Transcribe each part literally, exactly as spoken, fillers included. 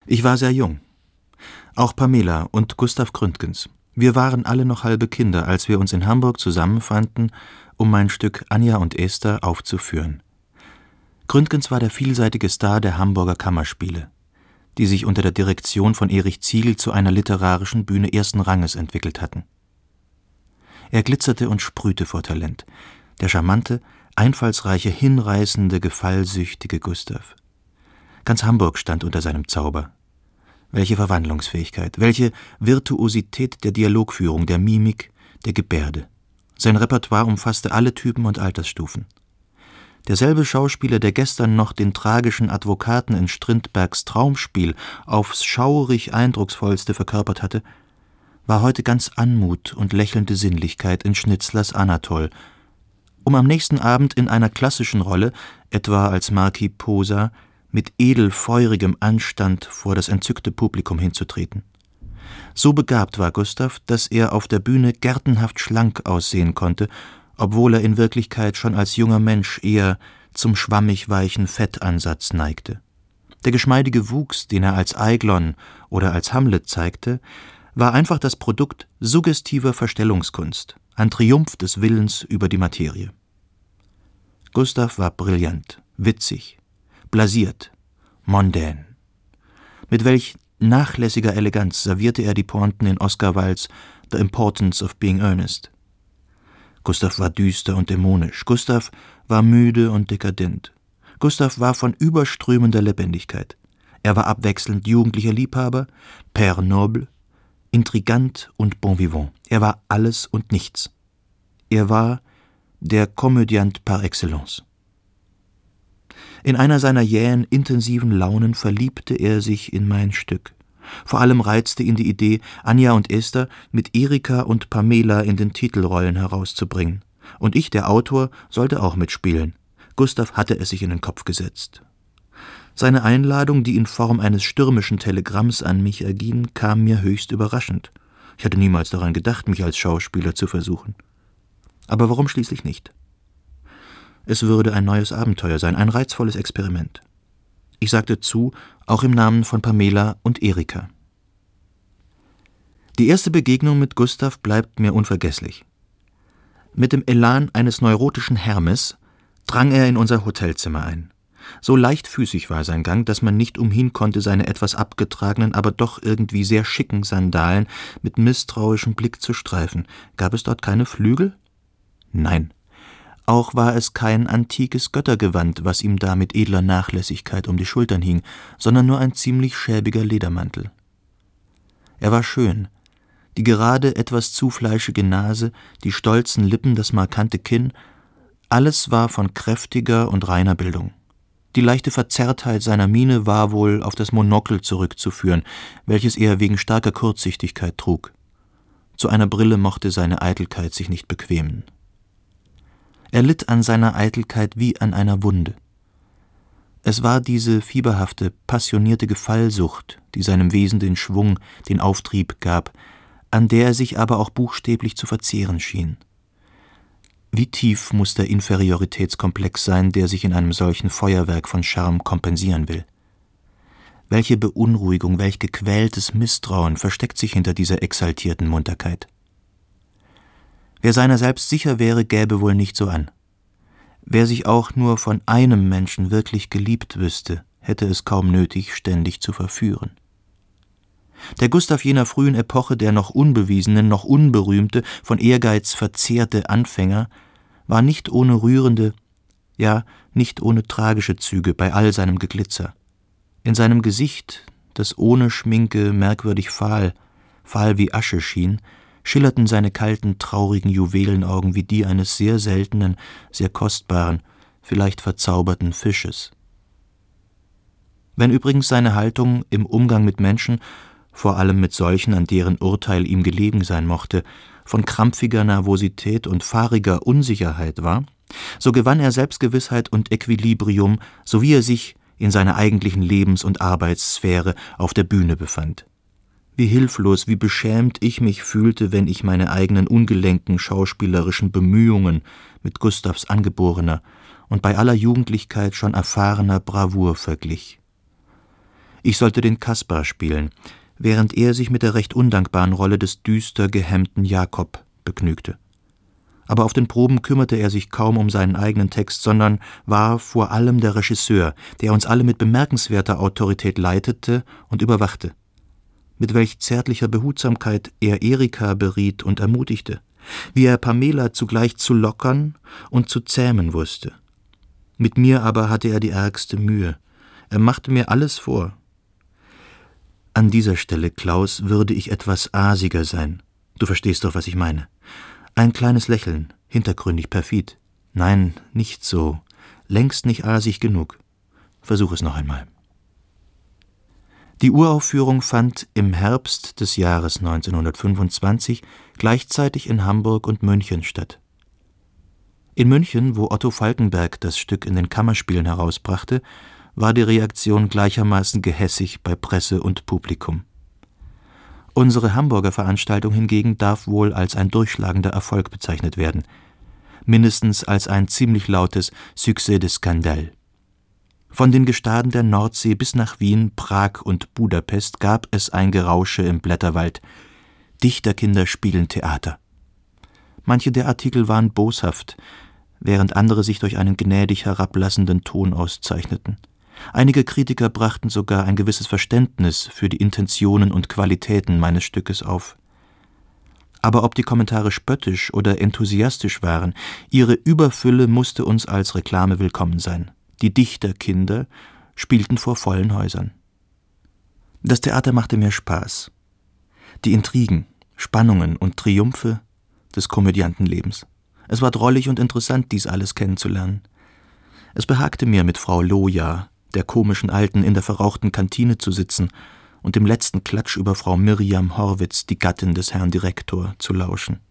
Ich war sehr jung. Auch Pamela und Gustav Gründgens. Wir waren alle noch halbe Kinder, als wir uns in Hamburg zusammenfanden, um mein Stück Anja und Esther aufzuführen. Gründgens war der vielseitige Star der Hamburger Kammerspiele, die sich unter der Direktion von Erich Ziegel zu einer literarischen Bühne ersten Ranges entwickelt hatten. Er glitzerte und sprühte vor Talent, der charmante, einfallsreiche, hinreißende, gefallsüchtige Gustav. Ganz Hamburg stand unter seinem Zauber. Welche Verwandlungsfähigkeit, welche Virtuosität der Dialogführung, der Mimik, der Gebärde. Sein Repertoire umfasste alle Typen und Altersstufen. Derselbe Schauspieler, der gestern noch den tragischen Advokaten in Strindbergs Traumspiel aufs schaurig eindrucksvollste verkörpert hatte, war heute ganz Anmut und lächelnde Sinnlichkeit in Schnitzlers Anatol, um am nächsten Abend in einer klassischen Rolle, etwa als Marquis Posa, mit edelfeurigem Anstand vor das entzückte Publikum hinzutreten. So begabt war Gustav, dass er auf der Bühne gärtenhaft schlank aussehen konnte, obwohl er in Wirklichkeit schon als junger Mensch eher zum schwammig weichen Fettansatz neigte. Der geschmeidige Wuchs, den er als Eiglon oder als Hamlet zeigte, war einfach das Produkt suggestiver Verstellungskunst, ein Triumph des Willens über die Materie. Gustav war brillant, witzig, blasiert, mondän. Mit welch nachlässiger Eleganz servierte er die Pointen in Oscar Wildes The Importance of Being Earnest. Gustav war düster und dämonisch, Gustav war müde und dekadent. Gustav war von überströmender Lebendigkeit. Er war abwechselnd jugendlicher Liebhaber, Père noble, intrigant und bon vivant. Er war alles und nichts. Er war der Komödiant par excellence. In einer seiner jähen, intensiven Launen verliebte er sich in mein Stück. Vor allem reizte ihn die Idee, Anja und Esther mit Erika und Pamela in den Titelrollen herauszubringen. Und ich, der Autor, sollte auch mitspielen. Gustav hatte es sich in den Kopf gesetzt. Seine Einladung, die in Form eines stürmischen Telegramms an mich erging, kam mir höchst überraschend. Ich hatte niemals daran gedacht, mich als Schauspieler zu versuchen. Aber warum schließlich nicht? Es würde ein neues Abenteuer sein, ein reizvolles Experiment. Ich sagte zu, auch im Namen von Pamela und Erika. Die erste Begegnung mit Gustav bleibt mir unvergesslich. Mit dem Elan eines neurotischen Hermes drang er in unser Hotelzimmer ein. So leichtfüßig war sein Gang, dass man nicht umhin konnte, seine etwas abgetragenen, aber doch irgendwie sehr schicken Sandalen mit misstrauischem Blick zu streifen. Gab es dort keine Flügel? Nein. Auch war es kein antikes Göttergewand, was ihm da mit edler Nachlässigkeit um die Schultern hing, sondern nur ein ziemlich schäbiger Ledermantel. Er war schön. Die gerade etwas zu fleischige Nase, die stolzen Lippen, das markante Kinn, alles war von kräftiger und reiner Bildung. Die leichte Verzerrtheit seiner Miene war wohl auf das Monokel zurückzuführen, welches er wegen starker Kurzsichtigkeit trug. Zu einer Brille mochte seine Eitelkeit sich nicht bequemen. Er litt an seiner Eitelkeit wie an einer Wunde. Es war diese fieberhafte, passionierte Gefallsucht, die seinem Wesen den Schwung, den Auftrieb gab, an der er sich aber auch buchstäblich zu verzehren schien. Wie tief muss der Inferioritätskomplex sein, der sich in einem solchen Feuerwerk von Charme kompensieren will? Welche Beunruhigung, welch gequältes Misstrauen versteckt sich hinter dieser exaltierten Munterkeit? Wer seiner selbst sicher wäre, gäbe wohl nicht so an. Wer sich auch nur von einem Menschen wirklich geliebt wüsste, hätte es kaum nötig, ständig zu verführen. Der Gustav jener frühen Epoche, der noch unbewiesene, noch unberühmte, von Ehrgeiz verzehrte Anfänger, war nicht ohne rührende, ja, nicht ohne tragische Züge bei all seinem Geglitzer. In seinem Gesicht, das ohne Schminke merkwürdig fahl, fahl wie Asche schien, schillerten seine kalten, traurigen Juwelenaugen wie die eines sehr seltenen, sehr kostbaren, vielleicht verzauberten Fisches. Wenn übrigens seine Haltung im Umgang mit Menschen, vor allem mit solchen, an deren Urteil ihm gelegen sein mochte, von krampfiger Nervosität und fahriger Unsicherheit war, so gewann er Selbstgewissheit und Equilibrium, so wie er sich in seiner eigentlichen Lebens- und Arbeitssphäre auf der Bühne befand. Wie hilflos, wie beschämt ich mich fühlte, wenn ich meine eigenen ungelenken schauspielerischen Bemühungen mit Gustavs angeborener und bei aller Jugendlichkeit schon erfahrener Bravour verglich. Ich sollte den Kaspar spielen, während er sich mit der recht undankbaren Rolle des düster gehemmten Jakob begnügte. Aber auf den Proben kümmerte er sich kaum um seinen eigenen Text, sondern war vor allem der Regisseur, der uns alle mit bemerkenswerter Autorität leitete und überwachte. Mit welch zärtlicher Behutsamkeit er Erika beriet und ermutigte, wie er Pamela zugleich zu lockern und zu zähmen wusste. Mit mir aber hatte er die ärgste Mühe. Er machte mir alles vor. An dieser Stelle, Klaus, würde ich etwas asiger sein. Du verstehst doch, was ich meine. Ein kleines Lächeln, hintergründig perfid. Nein, nicht so. Längst nicht asig genug. Versuch es noch einmal. Die Uraufführung fand im Herbst des Jahres neunzehnhundertfünfundzwanzig gleichzeitig in Hamburg und München statt. In München, wo Otto Falkenberg das Stück in den Kammerspielen herausbrachte, war die Reaktion gleichermaßen gehässig bei Presse und Publikum. Unsere Hamburger Veranstaltung hingegen darf wohl als ein durchschlagender Erfolg bezeichnet werden, mindestens als ein ziemlich lautes Succès de Scandale. Von den Gestaden der Nordsee bis nach Wien, Prag und Budapest gab es ein Gerausche im Blätterwald. Dichterkinder spielen Theater. Manche der Artikel waren boshaft, während andere sich durch einen gnädig herablassenden Ton auszeichneten. Einige Kritiker brachten sogar ein gewisses Verständnis für die Intentionen und Qualitäten meines Stückes auf. Aber ob die Kommentare spöttisch oder enthusiastisch waren, ihre Überfülle musste uns als Reklame willkommen sein. Die Dichterkinder spielten vor vollen Häusern. Das Theater machte mir Spaß. Die Intrigen, Spannungen und Triumphe des Komödiantenlebens. Es war drollig und interessant, dies alles kennenzulernen. Es behagte mir, mit Frau Loja, der komischen Alten, in der verrauchten Kantine zu sitzen und dem letzten Klatsch über Frau Miriam Horwitz, die Gattin des Herrn Direktor, zu lauschen.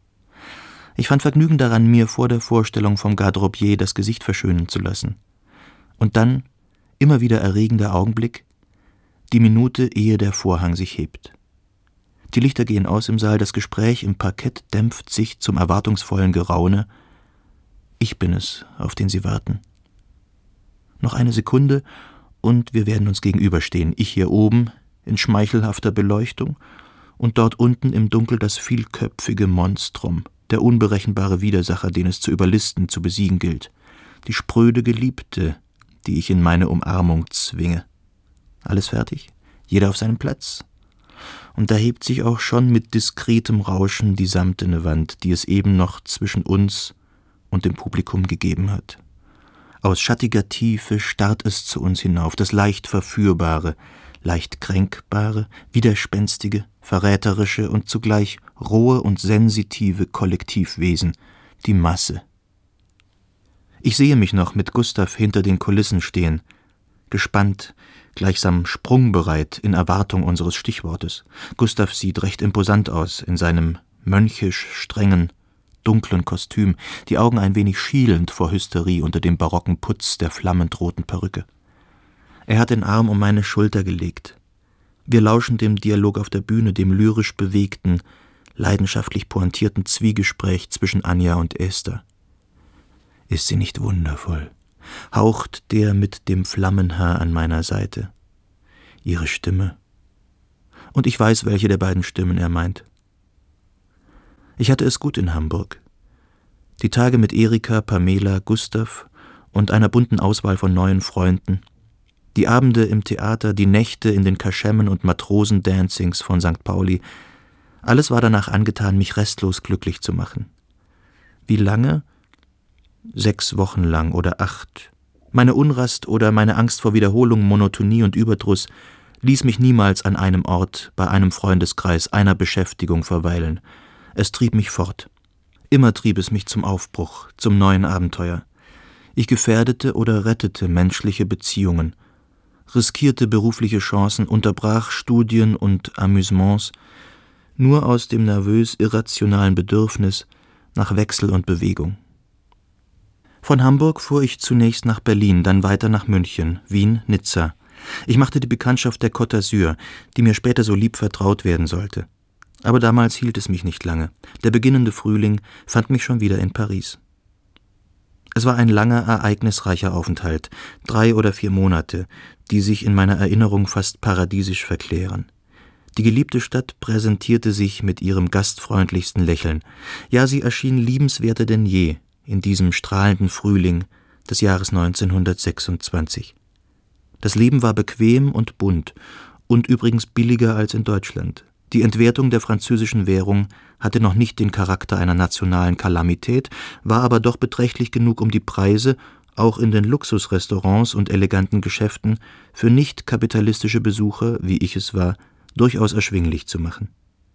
Ich fand Vergnügen daran, mir vor der Vorstellung vom Garderobier das Gesicht verschönen zu lassen. Und dann, immer wieder erregender Augenblick, die Minute, ehe der Vorhang sich hebt. Die Lichter gehen aus im Saal, das Gespräch im Parkett dämpft sich zum erwartungsvollen Geraune. Ich bin es, auf den sie warten. Noch eine Sekunde, und wir werden uns gegenüberstehen. Ich hier oben, in schmeichelhafter Beleuchtung, und dort unten im Dunkel das vielköpfige Monstrum, der unberechenbare Widersacher, den es zu überlisten, zu besiegen gilt. Die spröde Geliebte, die ich in meine Umarmung zwinge. Alles fertig? Jeder auf seinem Platz? Und da hebt sich auch schon mit diskretem Rauschen die samtene Wand, die es eben noch zwischen uns und dem Publikum gegeben hat. Aus schattiger Tiefe starrt es zu uns hinauf, das leicht Verführbare, leicht Kränkbare, Widerspenstige, Verräterische und zugleich rohe und sensitive Kollektivwesen, die Masse. Ich sehe mich noch mit Gustav hinter den Kulissen stehen, gespannt, gleichsam sprungbereit in Erwartung unseres Stichwortes. Gustav sieht recht imposant aus in seinem mönchisch strengen, dunklen Kostüm, die Augen ein wenig schielend vor Hysterie unter dem barocken Putz der flammend roten Perücke. Er hat den Arm um meine Schulter gelegt. Wir lauschen dem Dialog auf der Bühne, dem lyrisch bewegten, leidenschaftlich pointierten Zwiegespräch zwischen Anja und Esther. Ist sie nicht wundervoll? Haucht der mit dem Flammenhaar an meiner Seite. Ihre Stimme. Und ich weiß, welche der beiden Stimmen er meint. Ich hatte es gut in Hamburg. Die Tage mit Erika, Pamela, Gustav und einer bunten Auswahl von neuen Freunden. Die Abende im Theater, die Nächte in den Kaschemmen und Matrosendancings von Sankt Pauli. Alles war danach angetan, mich restlos glücklich zu machen. Wie lange? Sechs Wochen lang oder acht. Meine Unrast oder meine Angst vor Wiederholung, Monotonie und Überdruss ließ mich niemals an einem Ort, bei einem Freundeskreis, einer Beschäftigung verweilen. Es trieb mich fort. Immer trieb es mich zum Aufbruch, zum neuen Abenteuer. Ich gefährdete oder rettete menschliche Beziehungen, riskierte berufliche Chancen, unterbrach Studien und Amüsements, nur aus dem nervös irrationalen Bedürfnis nach Wechsel und Bewegung. Von Hamburg fuhr ich zunächst nach Berlin, dann weiter nach München, Wien, Nizza. Ich machte die Bekanntschaft der Côte d'Azur, die mir später so lieb vertraut werden sollte. Aber damals hielt es mich nicht lange. Der beginnende Frühling fand mich schon wieder in Paris. Es war ein langer, ereignisreicher Aufenthalt, drei oder vier Monate, die sich in meiner Erinnerung fast paradiesisch verklären. Die geliebte Stadt präsentierte sich mit ihrem gastfreundlichsten Lächeln. Ja, sie erschien liebenswerter denn je in diesem strahlenden Frühling des Jahres neunzehnhundertsechsundzwanzig. Das Leben war bequem und bunt und übrigens billiger als in Deutschland. Die Entwertung der französischen Währung hatte noch nicht den Charakter einer nationalen Kalamität, war aber doch beträchtlich genug, um die Preise, auch in den Luxusrestaurants und eleganten Geschäften, für nicht-kapitalistische Besucher, wie ich es war, durchaus erschwinglich zu machen.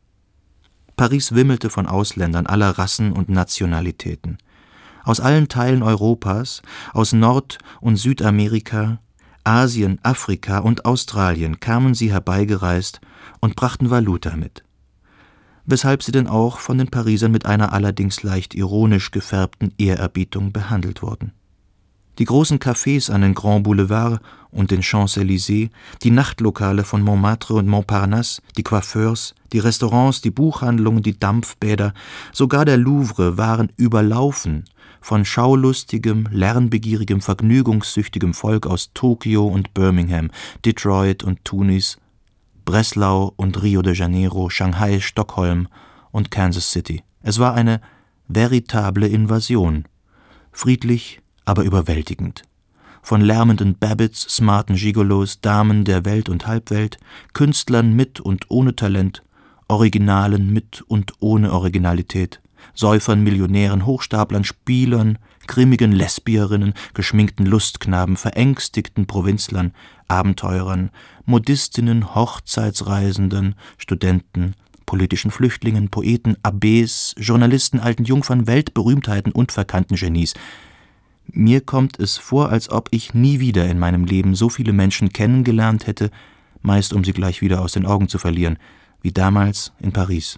Paris wimmelte von Ausländern aller Rassen und Nationalitäten. Aus allen Teilen Europas, aus Nord- und Südamerika, Asien, Afrika und Australien kamen sie herbeigereist und brachten Valuta mit. Weshalb sie denn auch von den Parisern mit einer allerdings leicht ironisch gefärbten Ehrerbietung behandelt wurden. Die großen Cafés an den Grands Boulevards und den Champs-Élysées, die Nachtlokale von Montmartre und Montparnasse, die Coiffeurs, die Restaurants, die Buchhandlungen, die Dampfbäder, sogar der Louvre waren überlaufen von schaulustigem, lernbegierigem, vergnügungssüchtigem Volk aus Tokio und Birmingham, Detroit und Tunis, Breslau und Rio de Janeiro, Shanghai, Stockholm und Kansas City. Es war eine veritable Invasion, friedlich, aber überwältigend. Von lärmenden Babbitts, smarten Gigolos, Damen der Welt und Halbwelt, Künstlern mit und ohne Talent, Originalen mit und ohne Originalität, Säufern, Millionären, Hochstaplern, Spielern, grimmigen Lesbierinnen, geschminkten Lustknaben, verängstigten Provinzlern, Abenteurern, Modistinnen, Hochzeitsreisenden, Studenten, politischen Flüchtlingen, Poeten, Abbés, Journalisten, alten Jungfern, Weltberühmtheiten und verkannten Genies. Mir kommt es vor, als ob ich nie wieder in meinem Leben so viele Menschen kennengelernt hätte, meist um sie gleich wieder aus den Augen zu verlieren, wie damals in Paris.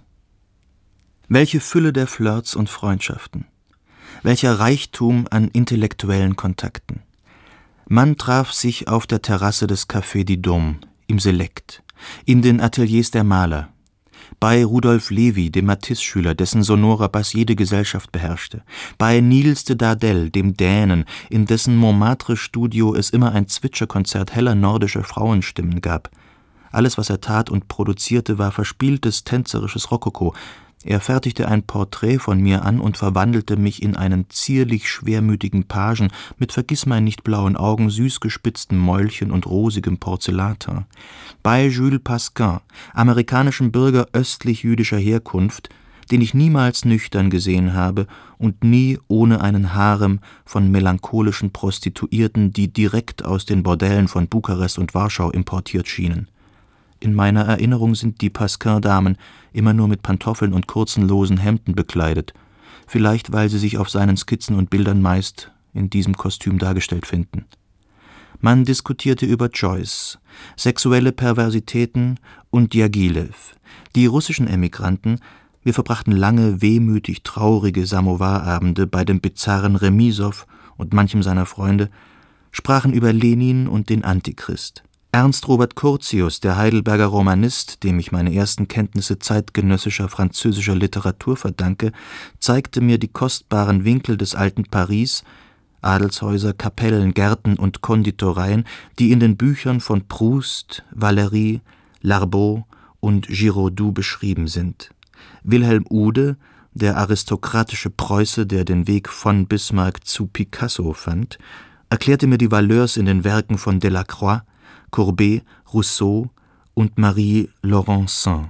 Welche Fülle der Flirts und Freundschaften, welcher Reichtum an intellektuellen Kontakten. Man traf sich auf der Terrasse des Café du Dôme, im Select, in den Ateliers der Maler, bei Rudolf Levi, dem Matisse-Schüler, dessen sonorer Bass jede Gesellschaft beherrschte, bei Niels de Dardel, dem Dänen, in dessen Montmartre-Studio es immer ein Zwitscherkonzert heller nordischer Frauenstimmen gab. Alles, was er tat und produzierte, war verspieltes, tänzerisches Rokoko. Er fertigte ein Porträt von mir an und verwandelte mich in einen zierlich schwermütigen Pagen mit vergissmeinnicht blauen Augen, süß gespitztem Mäulchen und rosigem Porzellanteint. Bei Jules Pascin, amerikanischem Bürger östlich-jüdischer Herkunft, den ich niemals nüchtern gesehen habe und nie ohne einen Harem von melancholischen Prostituierten, die direkt aus den Bordellen von Bukarest und Warschau importiert schienen. In meiner Erinnerung sind die Pasquin-Damen immer nur mit Pantoffeln und kurzen, losen Hemden bekleidet, vielleicht weil sie sich auf seinen Skizzen und Bildern meist in diesem Kostüm dargestellt finden. Man diskutierte über Joyce, sexuelle Perversitäten und Diaghilev. Die russischen Emigranten, wir verbrachten lange, wehmütig traurige Samovarabende bei dem bizarren Remisow und manchem seiner Freunde, sprachen über Lenin und den Antichrist. Ernst Robert Curtius, der Heidelberger Romanist, dem ich meine ersten Kenntnisse zeitgenössischer französischer Literatur verdanke, zeigte mir die kostbaren Winkel des alten Paris, Adelshäuser, Kapellen, Gärten und Konditoreien, die in den Büchern von Proust, Valéry, Larbaud und Giraudoux beschrieben sind. Wilhelm Uhde, der aristokratische Preuße, der den Weg von Bismarck zu Picasso fand, erklärte mir die Valeurs in den Werken von Delacroix, Courbet, Rousseau und Marie Laurencin.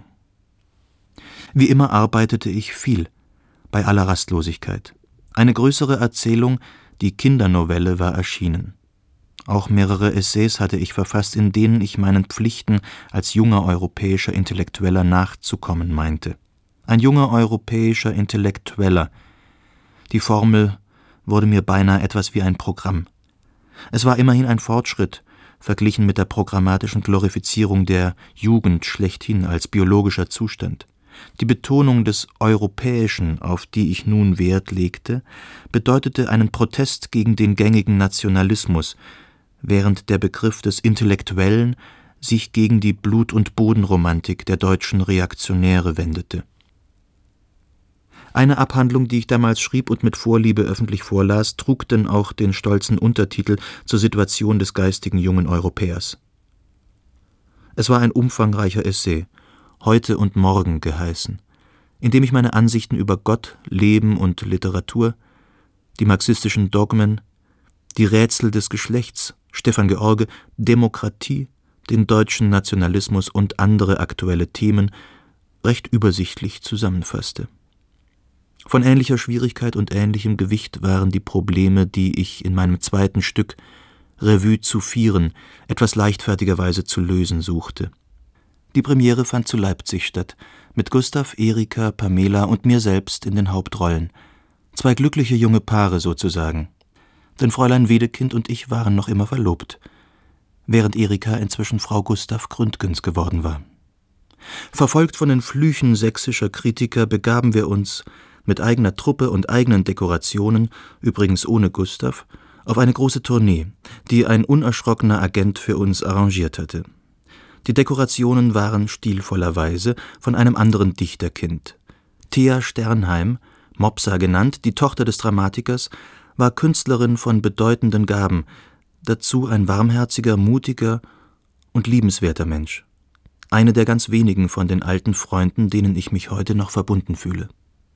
Wie immer arbeitete ich viel, bei aller Rastlosigkeit. Eine größere Erzählung, die Kindernovelle, war erschienen. Auch mehrere Essays hatte ich verfasst, in denen ich meinen Pflichten als junger europäischer Intellektueller nachzukommen meinte. Ein junger europäischer Intellektueller. Die Formel wurde mir beinahe etwas wie ein Programm. Es war immerhin ein Fortschritt, verglichen mit der programmatischen Glorifizierung der Jugend schlechthin als biologischer Zustand. Die Betonung des Europäischen, auf die ich nun Wert legte, bedeutete einen Protest gegen den gängigen Nationalismus, während der Begriff des Intellektuellen sich gegen die Blut- und Bodenromantik der deutschen Reaktionäre wendete. Eine Abhandlung, die ich damals schrieb und mit Vorliebe öffentlich vorlas, trug denn auch den stolzen Untertitel »Zur Situation des geistigen jungen Europäers«. Es war ein umfangreicher Essay, »Heute und Morgen« geheißen, in dem ich meine Ansichten über Gott, Leben und Literatur, die marxistischen Dogmen, die Rätsel des Geschlechts, Stefan George, Demokratie, den deutschen Nationalismus und andere aktuelle Themen recht übersichtlich zusammenfasste. Von ähnlicher Schwierigkeit und ähnlichem Gewicht waren die Probleme, die ich in meinem zweiten Stück Revue zu vieren etwas leichtfertigerweise zu lösen suchte. Die Premiere fand zu Leipzig statt, mit Gustav, Erika, Pamela und mir selbst in den Hauptrollen. Zwei glückliche junge Paare sozusagen. Denn Fräulein Wedekind und ich waren noch immer verlobt, während Erika inzwischen Frau Gustav Gründgens geworden war. Verfolgt von den Flüchen sächsischer Kritiker begaben wir uns mit eigener Truppe und eigenen Dekorationen, übrigens ohne Gustav, auf eine große Tournee, die ein unerschrockener Agent für uns arrangiert hatte. Die Dekorationen waren stilvollerweise von einem anderen Dichterkind. Thea Sternheim, Mopsa genannt, die Tochter des Dramatikers, war Künstlerin von bedeutenden Gaben, dazu ein warmherziger, mutiger und liebenswerter Mensch. Eine der ganz wenigen von den alten Freunden, denen ich mich heute noch verbunden fühle.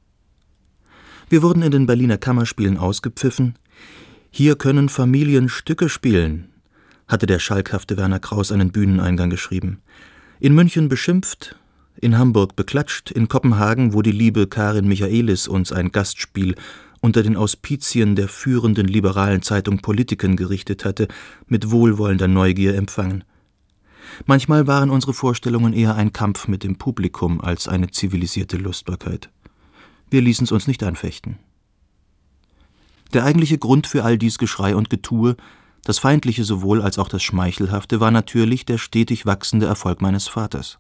Wir wurden in den Berliner Kammerspielen ausgepfiffen. »Hier können Familien Stücke spielen«, hatte der schalkhafte Werner Kraus einen Bühneneingang geschrieben. In München beschimpft, in Hamburg beklatscht, in Kopenhagen, wo die liebe Karin Michaelis uns ein Gastspiel unter den Auspizien der führenden liberalen Zeitung Politiken gerichtet hatte, mit wohlwollender Neugier empfangen. Manchmal waren unsere Vorstellungen eher ein Kampf mit dem Publikum als eine zivilisierte Lustbarkeit. Wir ließen's uns nicht anfechten. Der eigentliche Grund für all dies Geschrei und Getue, das Feindliche sowohl als auch das Schmeichelhafte, war natürlich der stetig wachsende Erfolg meines Vaters.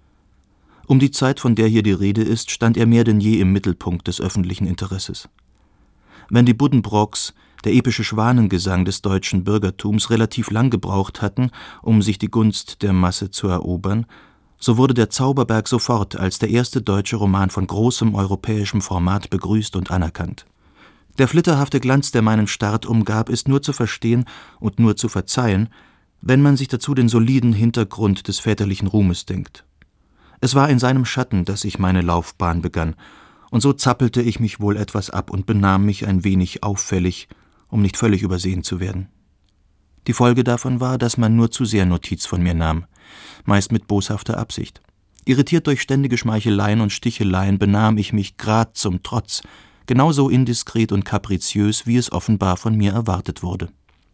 Um die Zeit, von der hier die Rede ist, stand er mehr denn je im Mittelpunkt des öffentlichen Interesses. Wenn die Buddenbrooks, der epische Schwanengesang des deutschen Bürgertums, relativ lang gebraucht hatten, um sich die Gunst der Masse zu erobern, so wurde der Zauberberg sofort als der erste deutsche Roman von großem europäischem Format begrüßt und anerkannt. Der flitterhafte Glanz, der meinen Start umgab, ist nur zu verstehen und nur zu verzeihen, wenn man sich dazu den soliden Hintergrund des väterlichen Ruhmes denkt. Es war in seinem Schatten, dass ich meine Laufbahn begann, und so zappelte ich mich wohl etwas ab und benahm mich ein wenig auffällig, um nicht völlig übersehen zu werden. Die Folge davon war, dass man nur zu sehr Notiz von mir nahm, meist mit boshafter Absicht. Irritiert durch ständige Schmeicheleien und Sticheleien benahm ich mich grad zum Trotz, genauso indiskret und kapriziös, wie es offenbar von mir erwartet wurde.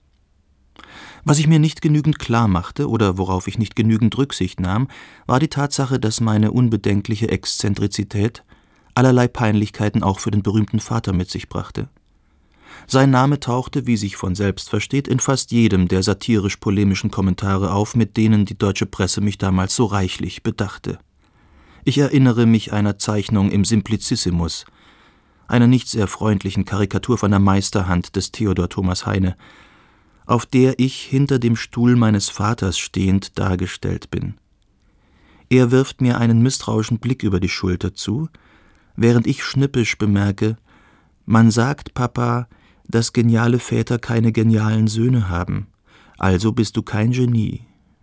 Was ich mir nicht genügend klar machte oder worauf ich nicht genügend Rücksicht nahm, war die Tatsache, dass meine unbedenkliche Exzentrizität allerlei Peinlichkeiten auch für den berühmten Vater mit sich brachte. Sein Name tauchte, wie sich von selbst versteht, in fast jedem der satirisch-polemischen Kommentare auf, mit denen die deutsche Presse mich damals so reichlich bedachte. Ich erinnere mich einer Zeichnung im Simplicissimus, einer nicht sehr freundlichen Karikatur von der Meisterhand des Theodor Thomas Heine, auf der ich hinter dem Stuhl meines Vaters stehend dargestellt bin. Er wirft mir einen misstrauischen Blick über die Schulter zu, während ich schnippisch bemerke: »Man sagt, Papa, dass geniale Väter keine genialen Söhne haben, also bist du kein Genie.«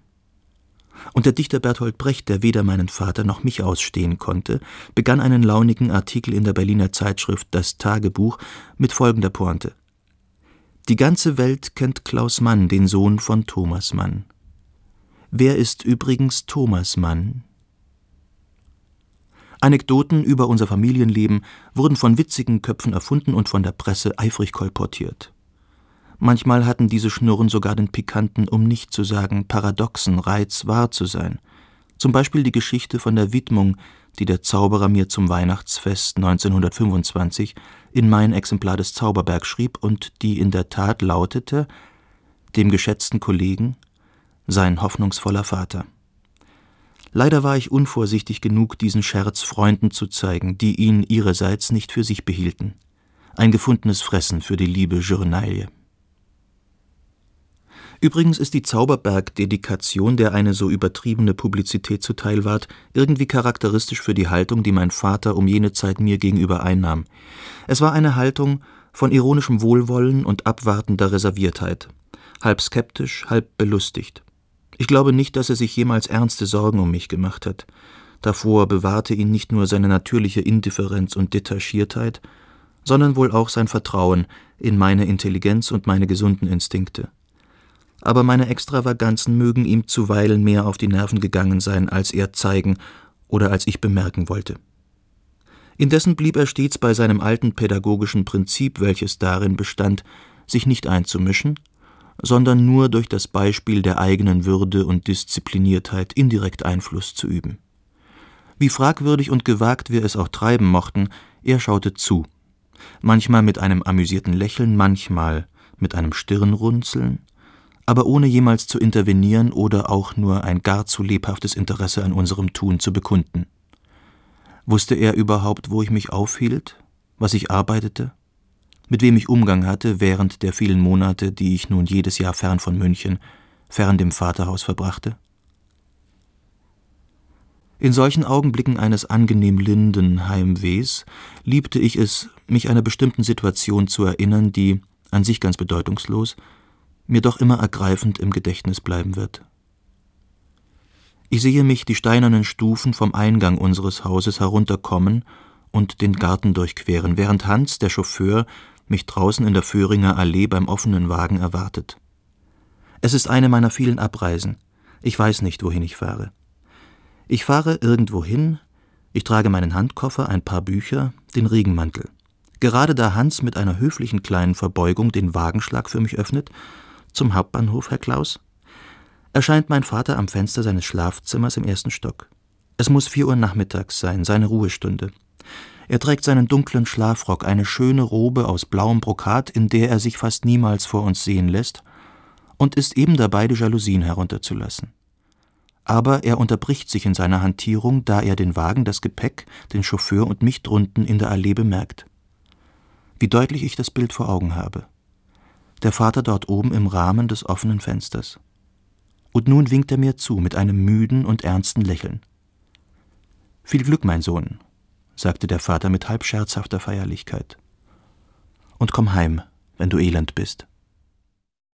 Und der Dichter Bertolt Brecht, der weder meinen Vater noch mich ausstehen konnte, begann einen launigen Artikel in der Berliner Zeitschrift Das Tagebuch mit folgender Pointe: »Die ganze Welt kennt Klaus Mann, den Sohn von Thomas Mann. Wer ist übrigens Thomas Mann?« Anekdoten über unser Familienleben wurden von witzigen Köpfen erfunden und von der Presse eifrig kolportiert. Manchmal hatten diese Schnurren sogar den pikanten, um nicht zu sagen paradoxen Reiz, wahr zu sein. Zum Beispiel die Geschichte von der Widmung, die der Zauberer mir zum Weihnachtsfest neunzehnhundertfünfundzwanzig in mein Exemplar des Zauberberg schrieb und die in der Tat lautete: »Dem geschätzten Kollegen, sein hoffnungsvoller Vater.« Leider war ich unvorsichtig genug, diesen Scherz Freunden zu zeigen, die ihn ihrerseits nicht für sich behielten. Ein gefundenes Fressen für die liebe Journaille. Übrigens ist die Zauberberg-Dedikation, der eine so übertriebene Publizität zuteil ward, irgendwie charakteristisch für die Haltung, die mein Vater um jene Zeit mir gegenüber einnahm. Es war eine Haltung von ironischem Wohlwollen und abwartender Reserviertheit, halb skeptisch, halb belustigt. Ich glaube nicht, dass er sich jemals ernste Sorgen um mich gemacht hat. Davor bewahrte ihn nicht nur seine natürliche Indifferenz und Detachiertheit, sondern wohl auch sein Vertrauen in meine Intelligenz und meine gesunden Instinkte. Aber meine Extravaganzen mögen ihm zuweilen mehr auf die Nerven gegangen sein, als er zeigen oder als ich bemerken wollte. Indessen blieb er stets bei seinem alten pädagogischen Prinzip, welches darin bestand, sich nicht einzumischen, sondern nur durch das Beispiel der eigenen Würde und Diszipliniertheit indirekt Einfluss zu üben. Wie fragwürdig und gewagt wir es auch treiben mochten, er schaute zu, manchmal mit einem amüsierten Lächeln, manchmal mit einem Stirnrunzeln, aber ohne jemals zu intervenieren oder auch nur ein gar zu lebhaftes Interesse an unserem Tun zu bekunden. Wusste er überhaupt, wo ich mich aufhielt, was ich arbeitete, mit wem ich Umgang hatte während der vielen Monate, die ich nun jedes Jahr fern von München, fern dem Vaterhaus verbrachte? In solchen Augenblicken eines angenehm linden Heimwehs liebte ich es, mich einer bestimmten Situation zu erinnern, die, an sich ganz bedeutungslos, mir doch immer ergreifend im Gedächtnis bleiben wird. Ich sehe mich die steinernen Stufen vom Eingang unseres Hauses herunterkommen und den Garten durchqueren, während Hans, der Chauffeur, mich draußen in der Föhringer Allee beim offenen Wagen erwartet. Es ist eine meiner vielen Abreisen. Ich weiß nicht, wohin ich fahre. Ich fahre irgendwo hin, ich trage meinen Handkoffer, ein paar Bücher, den Regenmantel. Gerade da Hans mit einer höflichen kleinen Verbeugung den Wagenschlag für mich öffnet, zum Hauptbahnhof, Herr Klaus, erscheint mein Vater am Fenster seines Schlafzimmers im ersten Stock. Es muss vier Uhr nachmittags sein, seine Ruhestunde. Er trägt seinen dunklen Schlafrock, eine schöne Robe aus blauem Brokat, in der er sich fast niemals vor uns sehen lässt, und ist eben dabei, die Jalousien herunterzulassen. Aber er unterbricht sich in seiner Hantierung, da er den Wagen, das Gepäck, den Chauffeur und mich drunten in der Allee bemerkt. Wie deutlich ich das Bild vor Augen habe. Der Vater dort oben im Rahmen des offenen Fensters. Und nun winkt er mir zu mit einem müden und ernsten Lächeln. »Viel Glück, mein Sohn«, sagte der Vater mit halb scherzhafter Feierlichkeit. »Und komm heim, wenn du elend bist.«